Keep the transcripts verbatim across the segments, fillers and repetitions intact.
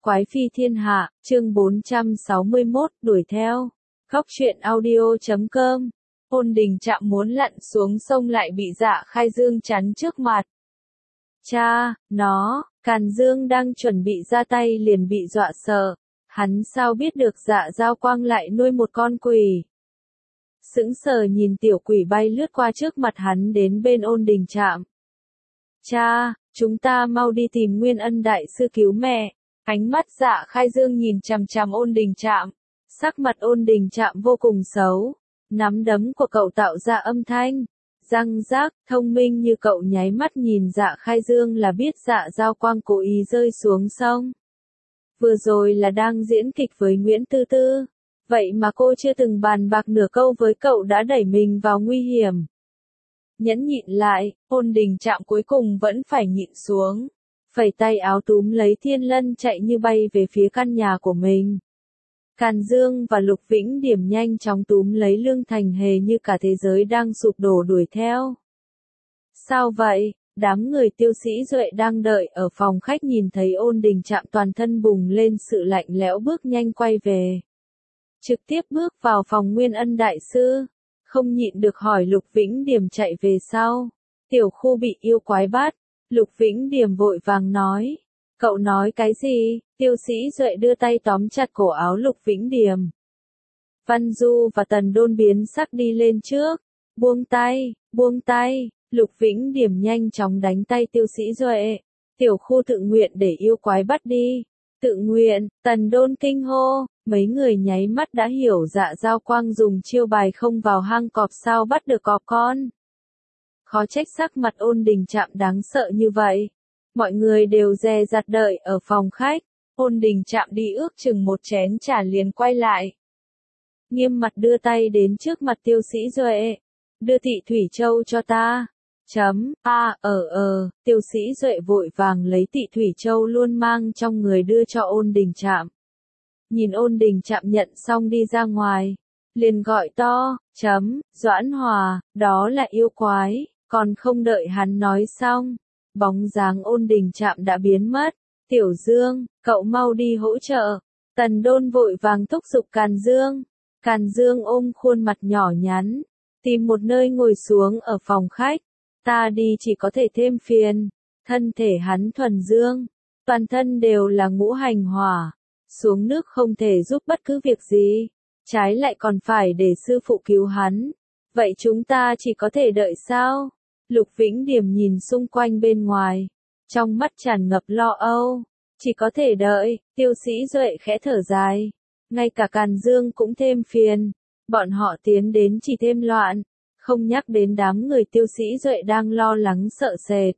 Quái phi thiên hạ, chương bốn trăm sáu mươi mốt, đuổi theo. Góc truyện audio chấm com. Ôn Đình Trạm muốn lặn xuống sông lại bị Dạ Khai Dương chắn trước mặt. Cha, nó, Càn Dương đang chuẩn bị ra tay liền bị dọa sợ. Hắn sao biết được Dạ Giao Quang lại nuôi một con quỷ. Sững sờ nhìn tiểu quỷ bay lướt qua trước mặt hắn đến bên Ôn Đình Trạm. Cha, chúng ta mau đi tìm Nguyên Ân đại sư cứu mẹ. Ánh mắt Dạ Khai Dương nhìn chằm chằm Ôn Đình Trạm. Sắc mặt Ôn Đình Trạm vô cùng xấu. Nắm đấm của cậu tạo ra âm thanh. Răng rác, thông minh như cậu nháy mắt nhìn Dạ Khai Dương là biết Dạ Giao Quang cố ý rơi xuống sông. Vừa rồi là đang diễn kịch với Nguyễn Tư Tư. Vậy mà cô chưa từng bàn bạc nửa câu với cậu đã đẩy mình vào nguy hiểm. Nhẫn nhịn lại, Ôn Đình Trạm cuối cùng vẫn phải nhịn xuống. Phẩy tay áo túm lấy Thiên Lân chạy như bay về phía căn nhà của mình. Càn Dương và Lục Vĩnh Điểm nhanh chóng túm lấy Lương Thành Hề như cả thế giới đang sụp đổ đuổi theo. Sao vậy? Đám người Tiêu Sĩ Duệ đang đợi ở phòng khách nhìn thấy Ôn Đình Trạm toàn thân bùng lên sự lạnh lẽo bước nhanh quay về. Trực tiếp bước vào phòng Nguyên Ân đại sư. Không nhịn được hỏi Lục Vĩnh Điểm chạy về sau. Tiểu khu bị yêu quái bắt. Lục Vĩnh Điểm vội vàng nói. Cậu nói cái gì? Tiêu Sĩ Duệ đưa tay tóm chặt cổ áo Lục Vĩnh Điểm. Văn Du và Tần Đôn biến sắc đi lên trước. Buông tay, buông tay. Lục Vĩnh Điểm nhanh chóng đánh tay Tiêu Sĩ Duệ. Tiểu khu tự nguyện để yêu quái bắt đi. Tự nguyện, Tần Đôn kinh hô. Mấy người nháy mắt đã hiểu Dạ Giao Quang dùng chiêu bài không vào hang cọp sao bắt được cọp con. Khó trách sắc mặt Ôn Đình Trạm đáng sợ như vậy. Mọi người đều dè dặt đợi ở phòng khách. Ôn Đình Trạm đi ước chừng một chén trà liền quay lại. Nghiêm mặt đưa tay đến trước mặt Tiêu Sĩ Duệ. Đưa Tị Thủy Châu cho ta. Chấm, a, ờ ờ, Tiêu Sĩ Duệ vội vàng lấy Tị Thủy Châu luôn mang trong người đưa cho Ôn Đình Trạm. Nhìn Ôn Đình Trạm nhận xong đi ra ngoài. Liền gọi to, chấm, Doãn Hòa, đó là yêu quái, còn không đợi hắn nói xong. Bóng dáng Ôn Đình Trạm đã biến mất. Tiểu Dương, cậu mau đi hỗ trợ. Tần Đôn vội vàng thúc giục Càn Dương. Càn Dương ôm khuôn mặt nhỏ nhắn. Tìm một nơi ngồi xuống ở phòng khách. Ta đi chỉ có thể thêm phiền. Thân thể hắn thuần dương. Toàn thân đều là ngũ hành hỏa. Xuống nước không thể giúp bất cứ việc gì. Trái lại còn phải để sư phụ cứu hắn. Vậy chúng ta chỉ có thể đợi sao? Lục Vĩnh Điểm nhìn xung quanh bên ngoài. Trong mắt tràn ngập lo âu. Chỉ có thể đợi. Tiêu Sĩ Duệ khẽ thở dài. Ngay cả Càn Dương cũng thêm phiền. Bọn họ tiến đến chỉ thêm loạn. Không nhắc đến đám người Tiêu Sĩ Duệ đang lo lắng sợ sệt.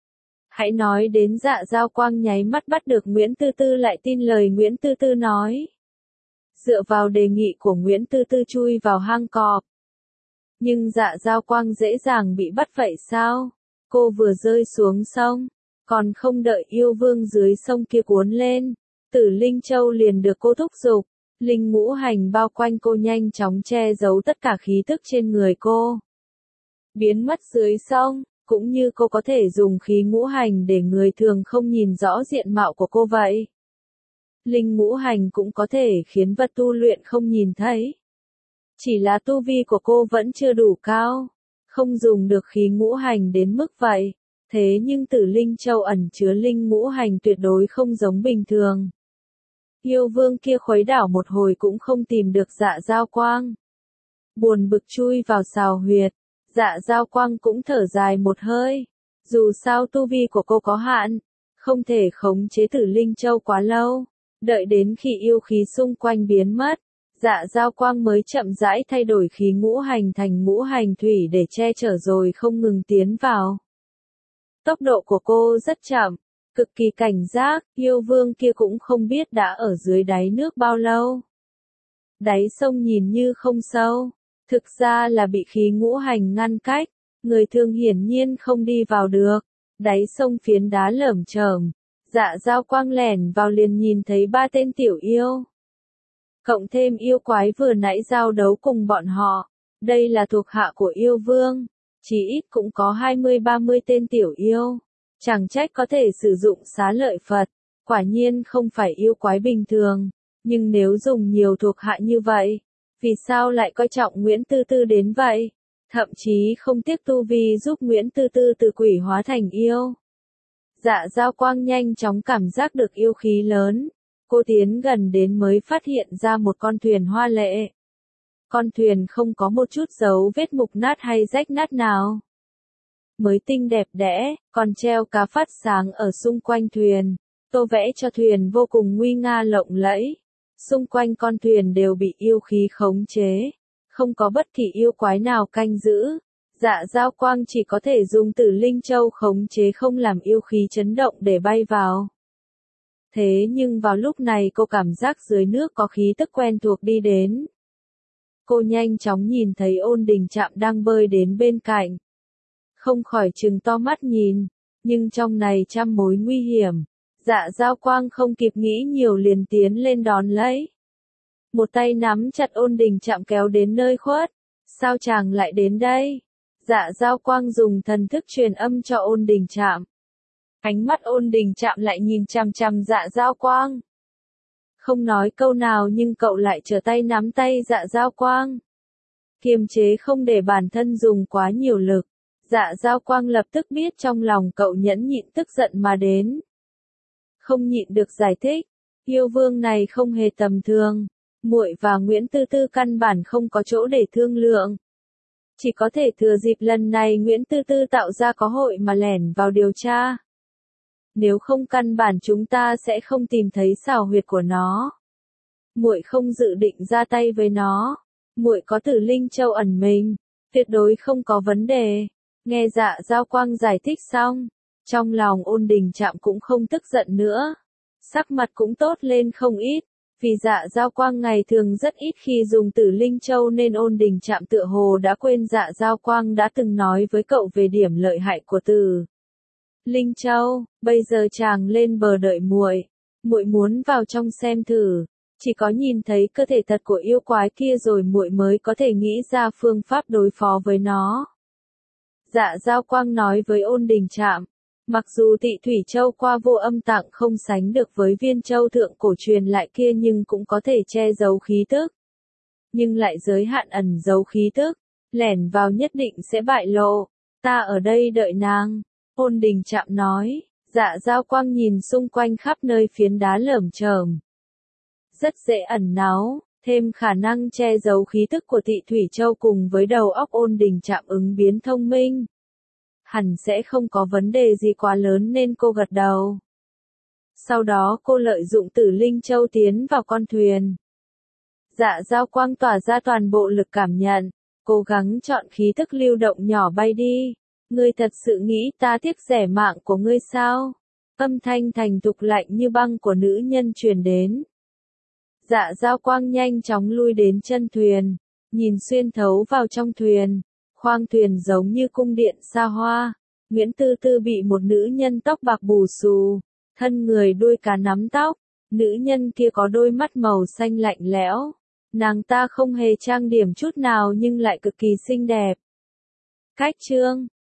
Hãy nói đến Dạ Giao Quang nháy mắt bắt được Nguyễn Tư Tư lại tin lời Nguyễn Tư Tư nói. Dựa vào đề nghị của Nguyễn Tư Tư chui vào hang cọp. Nhưng Dạ Giao Quang dễ dàng bị bắt vậy sao? Cô vừa rơi xuống sông, còn không đợi yêu vương dưới sông kia cuốn lên. Tử Linh Châu liền được cô thúc giục. Linh ngũ hành bao quanh cô nhanh chóng che giấu tất cả khí tức trên người cô. Biến mất dưới sông. Cũng như cô có thể dùng khí ngũ hành để người thường không nhìn rõ diện mạo của cô vậy. Linh ngũ hành cũng có thể khiến vật tu luyện không nhìn thấy. Chỉ là tu vi của cô vẫn chưa đủ cao. Không dùng được khí ngũ hành đến mức vậy. Thế nhưng Tử Linh Châu ẩn chứa linh ngũ hành tuyệt đối không giống bình thường. Yêu vương kia khuấy đảo một hồi cũng không tìm được Dạ Giao Quang. Buồn bực chui vào sào huyệt. Dạ Giao Quang cũng thở dài một hơi. Dù sao tu vi của cô có hạn. Không thể khống chế Tử Linh Châu quá lâu. Đợi đến khi yêu khí xung quanh biến mất. Dạ Giao Quang mới chậm rãi thay đổi khí ngũ hành thành ngũ hành thủy để che chở rồi không ngừng tiến vào. Tốc độ của cô rất chậm. Cực kỳ cảnh giác. Yêu vương kia cũng không biết đã ở dưới đáy nước bao lâu. Đáy sông nhìn như không sâu. Thực ra là bị khí ngũ hành ngăn cách, người thường hiển nhiên không đi vào được. Đáy sông phiến đá lởm chởm. Dạ Giao Quang lẻn vào liền nhìn thấy ba tên tiểu yêu. Cộng thêm yêu quái vừa nãy giao đấu cùng bọn họ. Đây là thuộc hạ của yêu vương. Chỉ ít cũng có hai mươi ba mươi tên tiểu yêu. Chẳng trách có thể sử dụng xá lợi Phật. Quả nhiên không phải yêu quái bình thường, nhưng nếu dùng nhiều thuộc hạ như vậy, vì sao lại coi trọng Nguyễn Tư Tư đến vậy? Thậm chí không tiếc tu vi giúp Nguyễn Tư Tư từ quỷ hóa thành yêu. Dạ Dao Quang nhanh chóng cảm giác được yêu khí lớn. Cô tiến gần đến mới phát hiện ra một con thuyền hoa lệ. Con thuyền không có một chút dấu vết mục nát hay rách nát nào. Mới tinh đẹp đẽ, còn treo cá phát sáng ở xung quanh thuyền. Tô vẽ cho thuyền vô cùng nguy nga lộng lẫy. Xung quanh con thuyền đều bị yêu khí khống chế. Không có bất kỳ yêu quái nào canh giữ. Dạ Dao Quang chỉ có thể dùng Tử Linh Châu khống chế không làm yêu khí chấn động để bay vào. Thế nhưng vào lúc này cô cảm giác dưới nước có khí tức quen thuộc đi đến. Cô nhanh chóng nhìn thấy Ôn Đình Trạm đang bơi đến bên cạnh. Không khỏi trừng to mắt nhìn, nhưng trong này trăm mối nguy hiểm. Dạ Dao Quang không kịp nghĩ nhiều liền tiến lên đón lấy. Một tay nắm chặt Ôn Đình Trạm kéo đến nơi khuất. Sao chàng lại đến đây? Dạ Dao Quang dùng thần thức truyền âm cho Ôn Đình Trạm. Ánh mắt Ôn Đình Trạm lại nhìn chằm chằm Dạ Dao Quang. Không nói câu nào nhưng cậu lại trở tay nắm tay Dạ Dao Quang. Kiềm chế không để bản thân dùng quá nhiều lực. Dạ Dao Quang lập tức biết trong lòng cậu nhẫn nhịn tức giận mà đến. Không nhịn được giải thích, yêu vương này không hề tầm thường. Muội và Nguyễn Tư Tư căn bản không có chỗ để thương lượng. Chỉ có thể thừa dịp lần này Nguyễn Tư Tư tạo ra có hội mà lẻn vào điều tra. Nếu không căn bản chúng ta sẽ không tìm thấy xào huyệt của nó. Muội không dự định ra tay với nó. Muội có Tử Linh Châu ẩn mình, tuyệt đối không có vấn đề. Nghe Dạ Dao Quang giải thích xong, trong lòng Ôn Đình Trạm cũng không tức giận nữa. Sắc mặt cũng tốt lên không ít, vì Dạ Dao Quang ngày thường rất ít khi dùng Tử Linh Châu nên Ôn Đình Trạm tựa hồ đã quên Dạ Dao Quang đã từng nói với cậu về điểm lợi hại của Tử Linh Châu. Bây giờ chàng lên bờ đợi muội, muội muốn vào trong xem thử. Chỉ có nhìn thấy cơ thể thật của yêu quái kia rồi muội mới có thể nghĩ ra phương pháp đối phó với nó. Dạ Dao Quang nói với Ôn Đình Trạm, mặc dù Tị Thủy Châu qua vô âm tạng không sánh được với viên châu thượng cổ truyền lại kia nhưng cũng có thể che giấu khí tức. Nhưng lại giới hạn ẩn giấu khí tức, lẻn vào nhất định sẽ bại lộ. Ta ở đây đợi nàng. Ôn Đình Trạm nói. Dạ Dao Quang nhìn xung quanh khắp nơi phiến đá lởm chởm. Rất dễ ẩn náu, thêm khả năng che giấu khí tức của Tị Thủy Châu cùng với đầu óc Ôn Đình Trạm ứng biến thông minh. Hẳn sẽ không có vấn đề gì quá lớn nên cô gật đầu. Sau đó cô lợi dụng Tử Linh Châu tiến vào con thuyền. Dạ Dao Quang tỏa ra toàn bộ lực cảm nhận, cố gắng chọn khí tức lưu động nhỏ bay đi. Ngươi thật sự nghĩ ta tiếc rẻ mạng của ngươi sao? Âm thanh thành thục lạnh như băng của nữ nhân truyền đến. Dạ Dao Quang nhanh chóng lui đến chân thuyền, nhìn xuyên thấu vào trong thuyền. Khoang thuyền giống như cung điện xa hoa. Nguyễn Tư Tư bị một nữ nhân tóc bạc bù xù, thân người đuôi cá nắm tóc. Nữ nhân kia có đôi mắt màu xanh lạnh lẽo. Nàng ta không hề trang điểm chút nào nhưng lại cực kỳ xinh đẹp. Cách chương